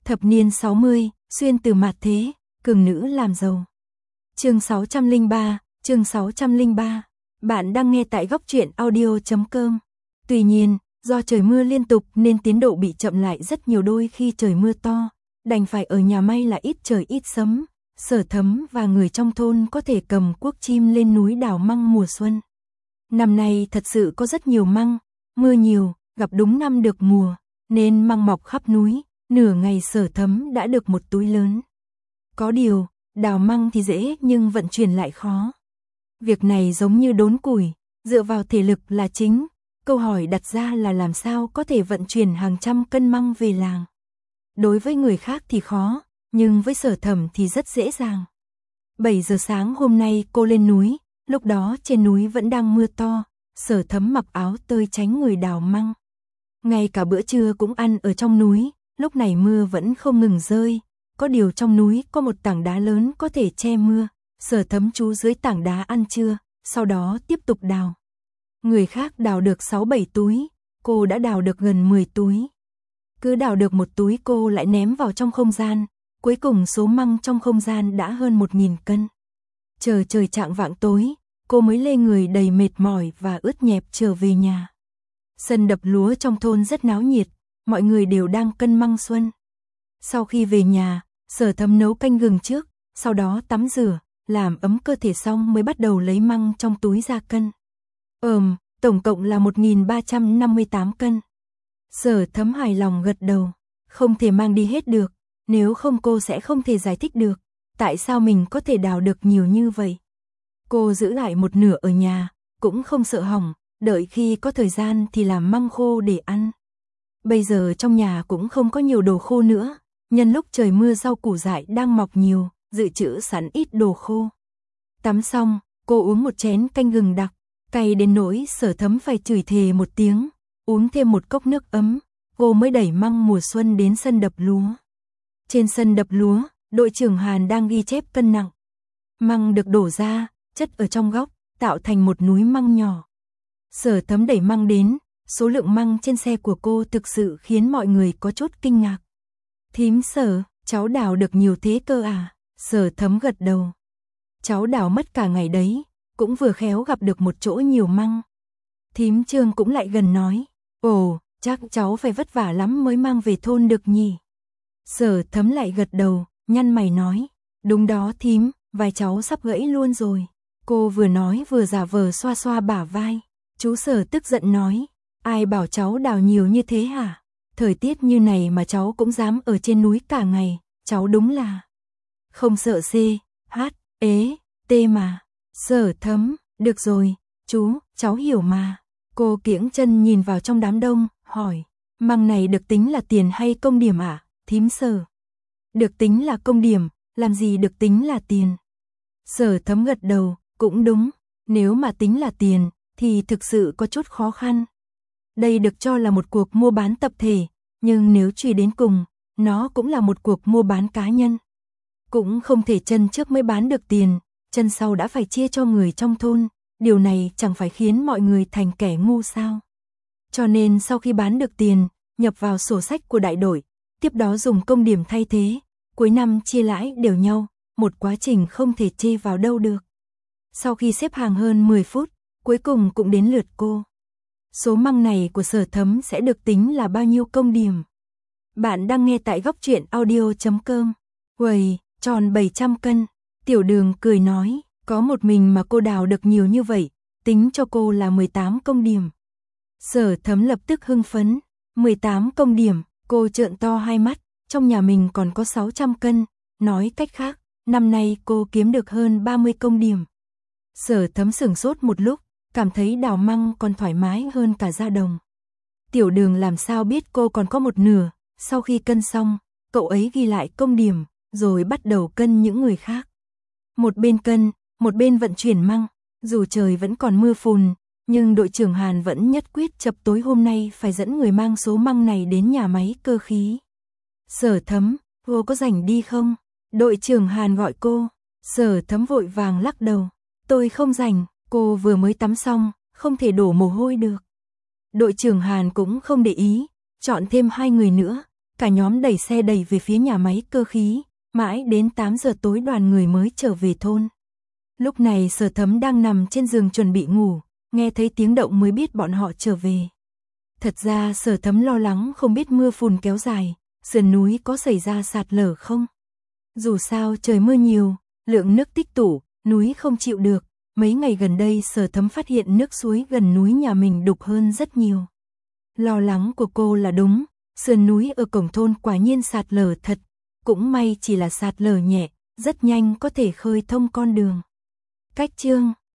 Thập niên 60, xuyên từ mạt thế, cường nữ làm giàu. Chương 603. Bạn đang nghe tại góc truyện audio.com. Tuy nhiên, do trời mưa liên tục nên tiến độ bị chậm lại rất nhiều, đôi khi trời mưa to, đành phải ở nhà, may là ít trời ít sấm. Sở Thấm và người trong thôn có thể cầm cuốc chim lên núi đào măng mùa xuân. Năm nay thật sự có rất nhiều măng, mưa nhiều, gặp đúng năm được mùa, nên măng mọc khắp núi. Nửa ngày Sở Thấm đã được một túi lớn. Có điều, đào măng thì dễ nhưng vận chuyển lại khó. Việc này giống như đốn củi, dựa vào thể lực là chính. Câu hỏi đặt ra là làm sao có thể vận chuyển hàng trăm cân măng về làng. Đối với người khác thì khó, nhưng với Sở Thấm thì rất dễ dàng. 7 giờ sáng hôm nay cô lên núi, lúc đó trên núi vẫn đang mưa to. Sở Thấm mặc áo tơi tránh người đào măng. Ngay cả bữa trưa cũng ăn ở trong núi, lúc này mưa vẫn không ngừng rơi. Có điều trong núi có một tảng đá lớn có thể che mưa. Sở Thấm trú dưới tảng đá ăn trưa, sau đó tiếp tục đào. Người khác đào được 6-7 túi, cô đã đào được gần 10 túi. Cứ đào được một túi cô lại ném vào trong không gian, cuối cùng số măng trong không gian đã hơn 1000 cân. Chờ trời chạng vạng tối, cô mới lê người đầy mệt mỏi và ướt nhẹp trở về nhà. Sân đập lúa trong thôn rất náo nhiệt, mọi người đều đang cân măng xuân. Sau khi về nhà, Sở Thấm nấu canh gừng trước, sau đó tắm rửa, làm ấm cơ thể xong mới bắt đầu lấy măng trong túi ra cân. Tổng cộng là 1358 cân. Sở Thấm hài lòng gật đầu, không thể mang đi hết được, nếu không cô sẽ không thể giải thích được, tại sao mình có thể đào được nhiều như vậy. Cô giữ lại một nửa ở nhà, cũng không sợ hỏng, đợi khi có thời gian thì làm măng khô để ăn. Bây giờ trong nhà cũng không có nhiều đồ khô nữa, nhân lúc trời mưa rau củ dại đang mọc nhiều, dự trữ sẵn ít đồ khô. Tắm xong, cô uống một chén canh gừng đặc, cay đến nỗi Sở Thấm phải chửi thề một tiếng, uống thêm một cốc nước ấm, cô mới đẩy măng mùa xuân đến sân đập lúa. Trên sân đập lúa, đội trưởng Hàn đang ghi chép cân nặng. Măng được đổ ra, chất ở trong góc, tạo thành một núi măng nhỏ. Sở Thấm đẩy măng đến, số lượng măng trên xe của cô thực sự khiến mọi người có chút kinh ngạc. Thím Sở, cháu đào được nhiều thế cơ à? Sở Thấm gật đầu. Cháu đào mất cả ngày đấy, cũng vừa khéo gặp được một chỗ nhiều măng. Thím Trương cũng lại gần nói, ồ, chắc cháu phải vất vả lắm mới mang về thôn được nhỉ. Sở Thấm lại gật đầu, nhăn mày nói, đúng đó thím, vai cháu sắp gãy luôn rồi. Cô vừa nói vừa giả vờ xoa xoa bả vai. Chú Sở tức giận nói, ai bảo cháu đào nhiều như thế hả? Thời tiết như này mà cháu cũng dám ở trên núi cả ngày, cháu đúng là không sợ CHT mà. Sở Thấm, được rồi, chú, cháu hiểu mà. Cô kiễng chân nhìn vào trong đám đông, hỏi, măng này được tính là tiền hay công điểm ạ, thím Sở? Được tính là công điểm, làm gì được tính là tiền? Sở Thấm gật đầu, cũng đúng, nếu mà tính là tiền, thì thực sự có chút khó khăn. Đây được cho là một cuộc mua bán tập thể, nhưng nếu truy đến cùng, nó cũng là một cuộc mua bán cá nhân. Cũng không thể chân trước mới bán được tiền, chân sau đã phải chia cho người trong thôn, điều này chẳng phải khiến mọi người thành kẻ ngu sao. Cho nên sau khi bán được tiền, nhập vào sổ sách của đại đội, tiếp đó dùng công điểm thay thế, cuối năm chia lãi đều nhau, một quá trình không thể chê vào đâu được. Sau khi xếp hàng hơn 10 phút, cuối cùng cũng đến lượt cô. Số măng này của Sở Thấm sẽ được tính là bao nhiêu công điểm? Bạn đang nghe tại góc truyện audio.com. Uầy, tròn 700 cân. Tiểu Đường cười nói, có một mình mà cô đào được nhiều như vậy, tính cho cô là 18 công điểm. Sở Thấm lập tức hưng phấn, 18 công điểm, cô trợn to hai mắt, trong nhà mình còn có 600 cân, nói cách khác, năm nay cô kiếm được hơn 30 công điểm. Sở Thấm sửng sốt một lúc, cảm thấy đào măng còn thoải mái hơn cả ra đồng. Tiểu Đường làm sao biết cô còn có một nửa, sau khi cân xong, cậu ấy ghi lại công điểm, rồi bắt đầu cân những người khác. Một bên cân, một bên vận chuyển măng, dù trời vẫn còn mưa phùn, nhưng đội trưởng Hàn vẫn nhất quyết chập tối hôm nay phải dẫn người mang số măng này đến nhà máy cơ khí. Sở Thấm, cô có rảnh đi không? Đội trưởng Hàn gọi cô. Sở Thấm vội vàng lắc đầu, tôi không rảnh, cô vừa mới tắm xong, không thể đổ mồ hôi được. Đội trưởng Hàn cũng không để ý, chọn thêm 2 người nữa, Cả nhóm đẩy xe đẩy về phía nhà máy cơ khí, mãi đến 8 giờ tối đoàn người mới trở về thôn. Lúc này Sở Thấm đang nằm trên giường chuẩn bị ngủ, nghe thấy tiếng động mới biết bọn họ trở về. Thật ra Sở Thấm lo lắng không biết mưa phùn kéo dài, sườn núi có xảy ra sạt lở không? Dù sao trời mưa nhiều, lượng nước tích tụ, núi không chịu được. Mấy ngày gần đây Sở Thấm phát hiện nước suối gần núi nhà mình đục hơn rất nhiều. Lo lắng của cô là đúng, sườn núi ở cổng thôn quả nhiên sạt lở thật, cũng may chỉ là sạt lở nhẹ, rất nhanh có thể khơi thông con đường. Cách chương